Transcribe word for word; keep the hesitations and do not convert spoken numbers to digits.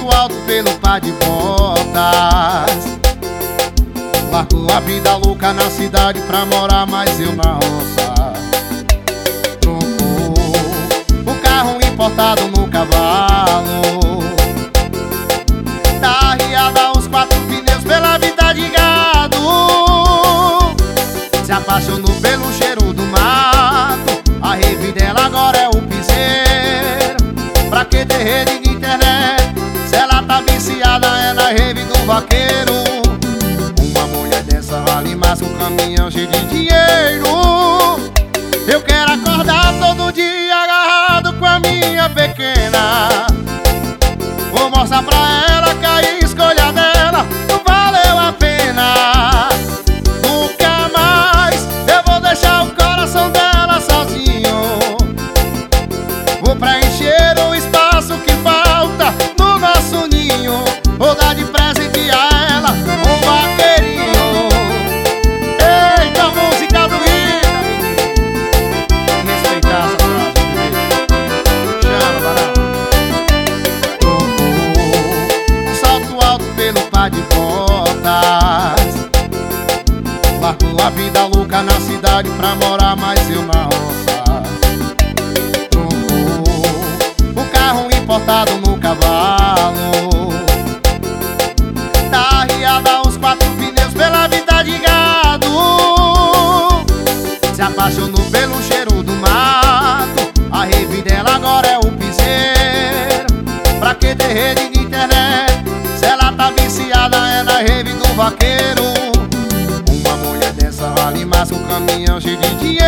salto alto pelo par de botas. Largou a vida louca na cidade pra morar mais eu na roça. Trocou o carro importado no cavalo. Tá arriada os quatro pneus pela vida de gado. Se apaixonou pelo cheiro do mato. A rave dela agora é o piseiro. Pra que ter rede de internet se ela tá viciada é na rave do vaqueiro? Uma mulher dessa vale mais que um caminhão cheio de dinheiro. Eu quero acordar todo dia agarrado com a minha pequena. Vou mostrar pra ela que a escolha dela não valeu a pena. Nunca mais eu vou deixar o coração dela sozinho. Vou preencher o espaço que falta no nosso ninho. Vou dar de presente a ela um vaqueirinho. Eita, música do Ita, respeitar essa frase, chama, barato. Trocou um salto alto pelo par de botas. Largou a vida louca na cidade pra morar mais eu na roça. Trocou o carro importado no cavalo. Tá arriada os quatro pneus pela vida de gado. Se apaixonou pelo cheiro do mato. A rave dela agora é o piseiro. Pra que ter rede de internet se ela tá viciada é na rave do vaqueiro? Uma mulher dessa vale mais que um caminhão cheio de dinheiro.